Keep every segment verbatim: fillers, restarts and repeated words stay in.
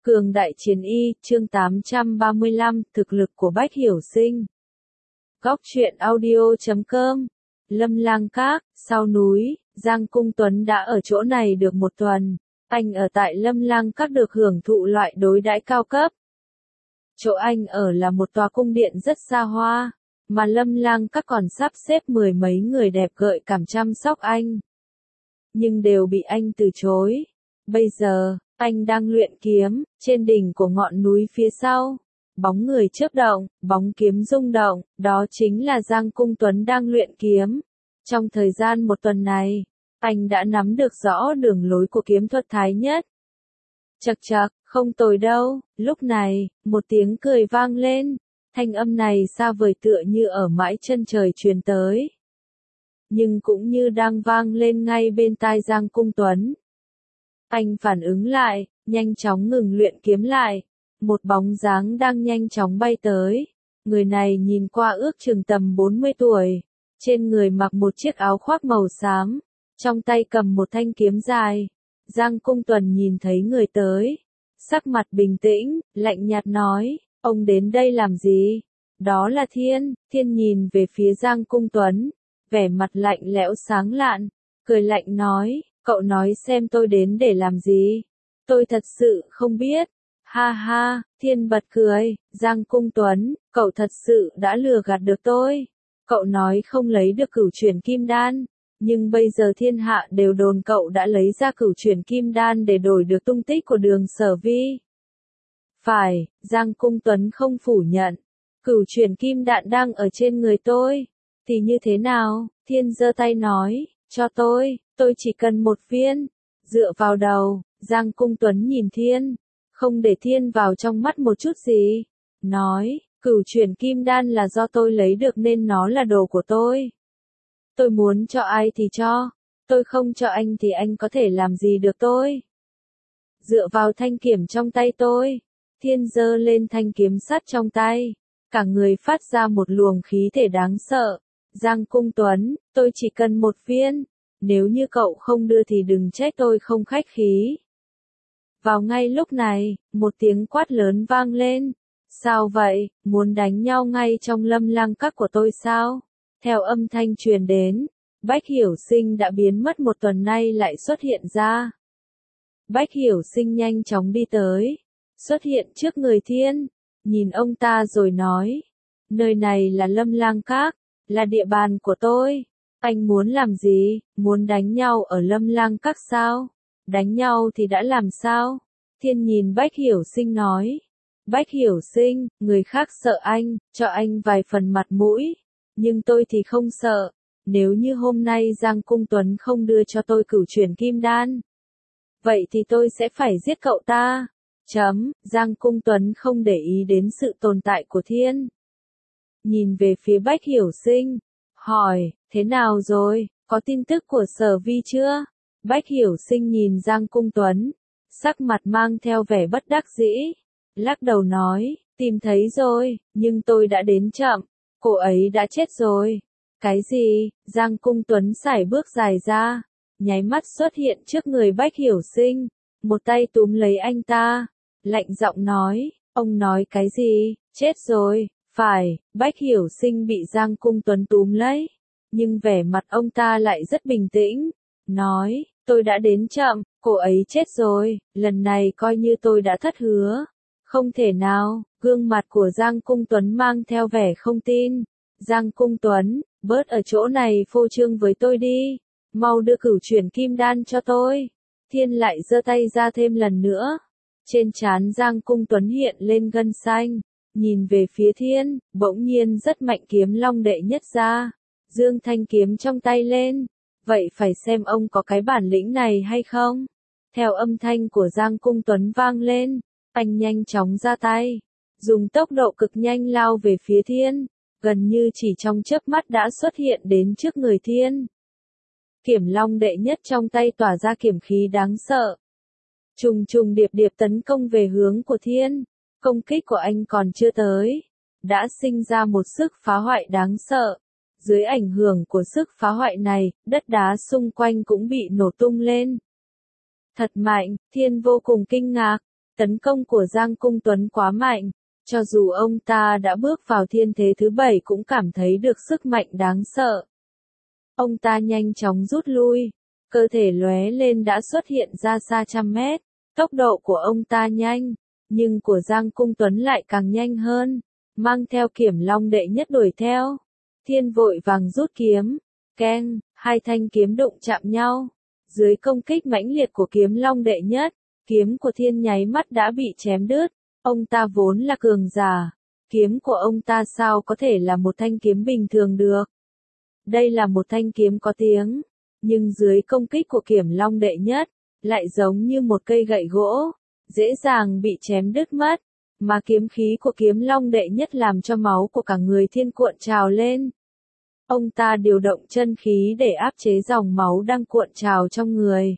Cường đại chiến y, chương tám trăm ba mươi lăm, thực lực của Bách Hiểu Sinh. Góc truyện audio chấm com. Lâm Lang Các, sau núi, Giang Cung Tuấn đã ở chỗ này được một tuần. Anh ở tại Lâm Lang Các được hưởng thụ loại đối đãi cao cấp. Chỗ anh ở là một tòa cung điện rất xa hoa, mà Lâm Lang Các còn sắp xếp mười mấy người đẹp gợi cảm chăm sóc anh. Nhưng đều bị anh từ chối. Bây giờ, anh đang luyện kiếm, trên đỉnh của ngọn núi phía sau. Bóng người chớp động, bóng kiếm rung động, đó chính là Giang Cung Tuấn đang luyện kiếm. Trong thời gian một tuần này, anh đã nắm được rõ đường lối của kiếm thuật thái nhất. Chậc chậc, không tồi đâu. Lúc này, một tiếng cười vang lên. Thanh âm này xa vời tựa như ở mãi chân trời truyền tới. Nhưng cũng như đang vang lên ngay bên tai Giang Cung Tuấn. Anh phản ứng lại, nhanh chóng ngừng luyện kiếm lại. Một bóng dáng đang nhanh chóng bay tới. Người này nhìn qua ước chừng tầm bốn mươi tuổi. Trên người mặc một chiếc áo khoác màu xám. Trong tay cầm một thanh kiếm dài. Giang Cung Tuấn nhìn thấy người tới. Sắc mặt bình tĩnh, lạnh nhạt nói, ông đến đây làm gì? Đó là Thiên. Thiên nhìn về phía Giang Cung Tuấn. Vẻ mặt lạnh lẽo sáng lạn. Cười lạnh nói, cậu nói xem tôi đến để làm gì? Tôi thật sự không biết. Ha ha, Thiên bật cười, Giang Cung Tuấn, cậu thật sự đã lừa gạt được tôi. Cậu nói không lấy được cửu chuyển kim đan, nhưng bây giờ thiên hạ đều đồn cậu đã lấy ra cửu chuyển kim đan để đổi được tung tích của Đường Sở Vi. Phải, Giang Cung Tuấn không phủ nhận. Cửu chuyển kim đan đang ở trên người tôi. Thì như thế nào? Thiên giơ tay nói, cho tôi, tôi chỉ cần một viên. Dựa vào đầu, Giang Cung Tuấn nhìn Thiên. Không để Thiên vào trong mắt một chút gì. Nói, cửu chuyển kim đan là do tôi lấy được nên nó là đồ của tôi. Tôi muốn cho ai thì cho. Tôi không cho anh thì anh có thể làm gì được tôi. Dựa vào thanh kiếm trong tay tôi. Thiên giơ lên thanh kiếm sắt trong tay. Cả người phát ra một luồng khí thể đáng sợ. Giang Cung Tuấn, tôi chỉ cần một viên. Nếu như cậu không đưa thì đừng trách tôi không khách khí. Vào ngay lúc này, một tiếng quát lớn vang lên. Sao vậy, muốn đánh nhau ngay trong Lâm Lang Các của tôi sao? Theo âm thanh truyền đến, Bách Hiểu Sinh đã biến mất một tuần nay lại xuất hiện ra. Bách Hiểu Sinh nhanh chóng đi tới, xuất hiện trước người Thiên, nhìn ông ta rồi nói, nơi này là Lâm Lang Các, là địa bàn của tôi. Anh muốn làm gì, muốn đánh nhau ở Lâm Lang Các sao? Đánh nhau thì đã làm sao? Thiên nhìn Bách Hiểu Sinh nói. Bách Hiểu Sinh, người khác sợ anh, cho anh vài phần mặt mũi. Nhưng tôi thì không sợ. Nếu như hôm nay Giang Cung Tuấn không đưa cho tôi cửu chuyển kim đan. Vậy thì tôi sẽ phải giết cậu ta. Chấm, Giang Cung Tuấn không để ý đến sự tồn tại của Thiên. Nhìn về phía Bách Hiểu Sinh. Hỏi, thế nào rồi, có tin tức của Sở Vi chưa? Bách Hiểu Sinh nhìn Giang Cung Tuấn, sắc mặt mang theo vẻ bất đắc dĩ, lắc đầu nói, tìm thấy rồi, nhưng tôi đã đến chậm, cô ấy đã chết rồi. Cái gì? Giang Cung Tuấn sải bước dài ra, nháy mắt xuất hiện trước người Bách Hiểu Sinh, một tay túm lấy anh ta, lạnh giọng nói, ông nói cái gì? Chết rồi, phải. Bách Hiểu Sinh bị Giang Cung Tuấn túm lấy, nhưng vẻ mặt ông ta lại rất bình tĩnh, nói, tôi đã đến chậm, cô ấy chết rồi, lần này coi như tôi đã thất hứa. Không thể nào, gương mặt của Giang Cung Tuấn mang theo vẻ không tin. Giang Cung Tuấn, bớt ở chỗ này phô trương với tôi đi, mau đưa cửu chuyển kim đan cho tôi. Thiên lại giơ tay ra thêm lần nữa. Trên trán Giang Cung Tuấn hiện lên gân xanh, nhìn về phía Thiên, bỗng nhiên rất mạnh kiếm long đệ nhất ra. Dương thanh kiếm trong tay lên. Vậy phải xem ông có cái bản lĩnh này hay không? Theo âm thanh của Giang Cung Tuấn vang lên, anh nhanh chóng ra tay, dùng tốc độ cực nhanh lao về phía Thiên, gần như chỉ trong chớp mắt đã xuất hiện đến trước người Thiên. Kiểm long đệ nhất trong tay tỏa ra kiểm khí đáng sợ. Trùng trùng điệp điệp tấn công về hướng của Thiên, công kích của anh còn chưa tới, đã sinh ra một sức phá hoại đáng sợ. Dưới ảnh hưởng của sức phá hoại này, đất đá xung quanh cũng bị nổ tung lên. Thật mạnh, Thiên vô cùng kinh ngạc. Tấn công của Giang Cung Tuấn quá mạnh, cho dù ông ta đã bước vào thiên thế thứ bảy cũng cảm thấy được sức mạnh đáng sợ. Ông ta nhanh chóng rút lui, cơ thể lóe lên đã xuất hiện ra xa trăm mét, tốc độ của ông ta nhanh, nhưng của Giang Cung Tuấn lại càng nhanh hơn, mang theo Kiểm Long đệ nhất đuổi theo. Thiên vội vàng rút kiếm, keng, hai thanh kiếm đụng chạm nhau, dưới công kích mãnh liệt của Kiếm Long đệ nhất, kiếm của Thiên nháy mắt đã bị chém đứt, ông ta vốn là cường giả, kiếm của ông ta sao có thể là một thanh kiếm bình thường được. Đây là một thanh kiếm có tiếng, nhưng dưới công kích của Kiểm Long đệ nhất, lại giống như một cây gậy gỗ, dễ dàng bị chém đứt mất, mà kiếm khí của Kiếm Long đệ nhất làm cho máu của cả người Thiên cuộn trào lên. Ông ta điều động chân khí để áp chế dòng máu đang cuộn trào trong người.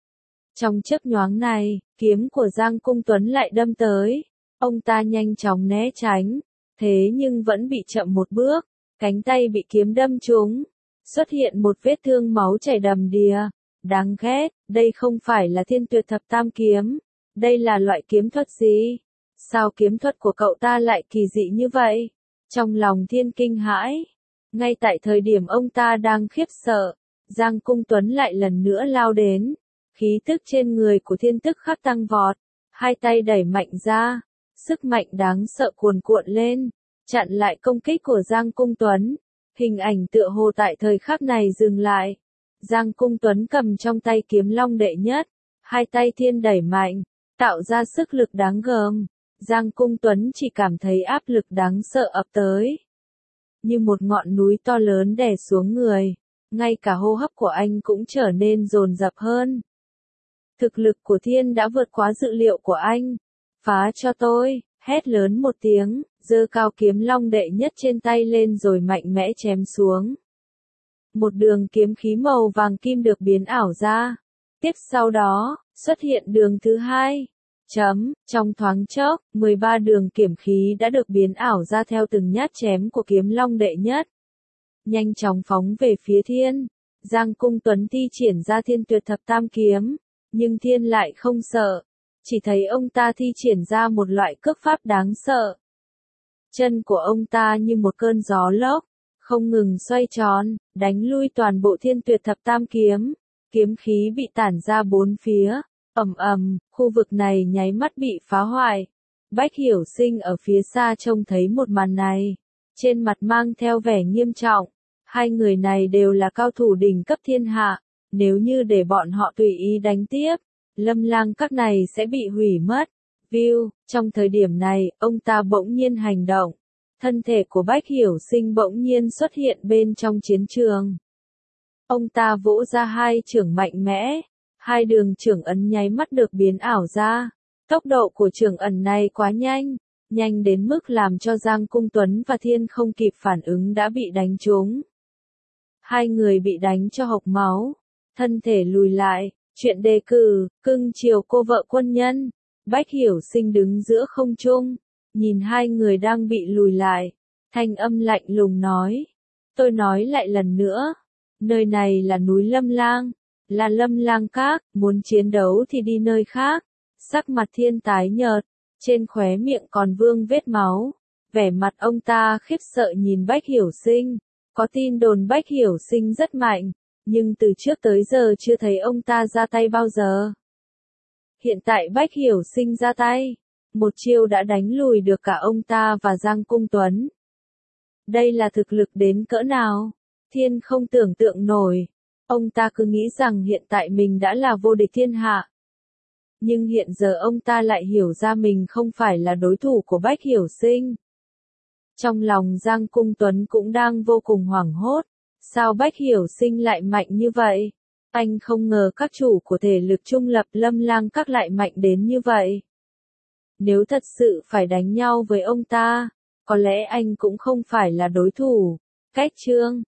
Trong chớp nhoáng này, kiếm của Giang Cung Tuấn lại đâm tới, ông ta nhanh chóng né tránh, thế nhưng vẫn bị chậm một bước, cánh tay bị kiếm đâm trúng, xuất hiện một vết thương máu chảy đầm đìa. Đáng ghét, đây không phải là Thiên Tuyệt Thập Tam Kiếm, đây là loại kiếm thuật gì? Sao kiếm thuật của cậu ta lại kỳ dị như vậy? Trong lòng Thiên kinh hãi, ngay tại thời điểm ông ta đang khiếp sợ, Giang Cung Tuấn lại lần nữa lao đến, khí tức trên người của Thiên tức khắc tăng vọt, hai tay đẩy mạnh ra, sức mạnh đáng sợ cuồn cuộn lên, chặn lại công kích của Giang Cung Tuấn. Hình ảnh tựa hồ tại thời khắc này dừng lại. Giang Cung Tuấn cầm trong tay Kiếm Long đệ nhất, hai tay Thiên đẩy mạnh, tạo ra sức lực đáng gờm. Giang Cung Tuấn chỉ cảm thấy áp lực đáng sợ ập tới, như một ngọn núi to lớn đè xuống người, ngay cả hô hấp của anh cũng trở nên dồn dập hơn. Thực lực của Thiên đã vượt quá dự liệu của anh. Phá cho tôi, hét lớn một tiếng, giơ cao Kiếm Long đệ nhất trên tay lên rồi mạnh mẽ chém xuống. Một đường kiếm khí màu vàng kim được biến ảo ra. Tiếp sau đó, xuất hiện đường thứ hai. Chấm, trong thoáng chốc, mười ba đường kiếm khí đã được biến ảo ra theo từng nhát chém của Kiếm Long đệ nhất. Nhanh chóng phóng về phía Thiên. Giang Cung Tuấn thi triển ra Thiên Tuyệt Thập Tam Kiếm, nhưng Thiên lại không sợ. Chỉ thấy ông ta thi triển ra một loại cước pháp đáng sợ. Chân của ông ta như một cơn gió lốc, không ngừng xoay tròn, đánh lui toàn bộ Thiên Tuyệt Thập Tam Kiếm. Kiếm khí bị tản ra bốn phía, ầm ầm, khu vực này nháy mắt bị phá hoại. Bách Hiểu Sinh ở phía xa trông thấy một màn này, trên mặt mang theo vẻ nghiêm trọng. Hai người này đều là cao thủ đỉnh cấp thiên hạ, nếu như để bọn họ tùy ý đánh tiếp, Lâm Lang các này sẽ bị hủy mất. View, trong thời điểm này, ông ta bỗng nhiên hành động. Thân thể của Bách Hiểu Sinh bỗng nhiên xuất hiện bên trong chiến trường. Ông ta vỗ ra hai chưởng mạnh mẽ, hai đường chưởng ấn nháy mắt được biến ảo ra. Tốc độ của chưởng ẩn này quá nhanh, nhanh đến mức làm cho Giang Cung Tuấn và Thiên không kịp phản ứng đã bị đánh trúng. Hai người bị đánh cho hộc máu, thân thể lùi lại. Chuyện đề cử, cưng chiều cô vợ quân nhân. Bách Hiểu Sinh đứng giữa không trung, nhìn hai người đang bị lùi lại, thanh âm lạnh lùng nói. Tôi nói lại lần nữa, nơi này là núi Lâm Lang, là Lâm Lang Các, muốn chiến đấu thì đi nơi khác. Sắc mặt Thiên tái nhợt, trên khóe miệng còn vương vết máu, vẻ mặt ông ta khiếp sợ nhìn Bách Hiểu Sinh. Có tin đồn Bách Hiểu Sinh rất mạnh, nhưng từ trước tới giờ chưa thấy ông ta ra tay bao giờ. Hiện tại Bách Hiểu Sinh ra tay, một chiêu đã đánh lùi được cả ông ta và Giang Cung Tuấn. Đây là thực lực đến cỡ nào? Thiên không tưởng tượng nổi. Ông ta cứ nghĩ rằng hiện tại mình đã là vô địch thiên hạ. Nhưng hiện giờ ông ta lại hiểu ra mình không phải là đối thủ của Bách Hiểu Sinh. Trong lòng Giang Cung Tuấn cũng đang vô cùng hoảng hốt. Sao Bách Hiểu Sinh lại mạnh như vậy? Anh không ngờ các chủ của thể lực trung lập Lâm Lang các lại mạnh đến như vậy. Nếu thật sự phải đánh nhau với ông ta, có lẽ anh cũng không phải là đối thủ. Cách chương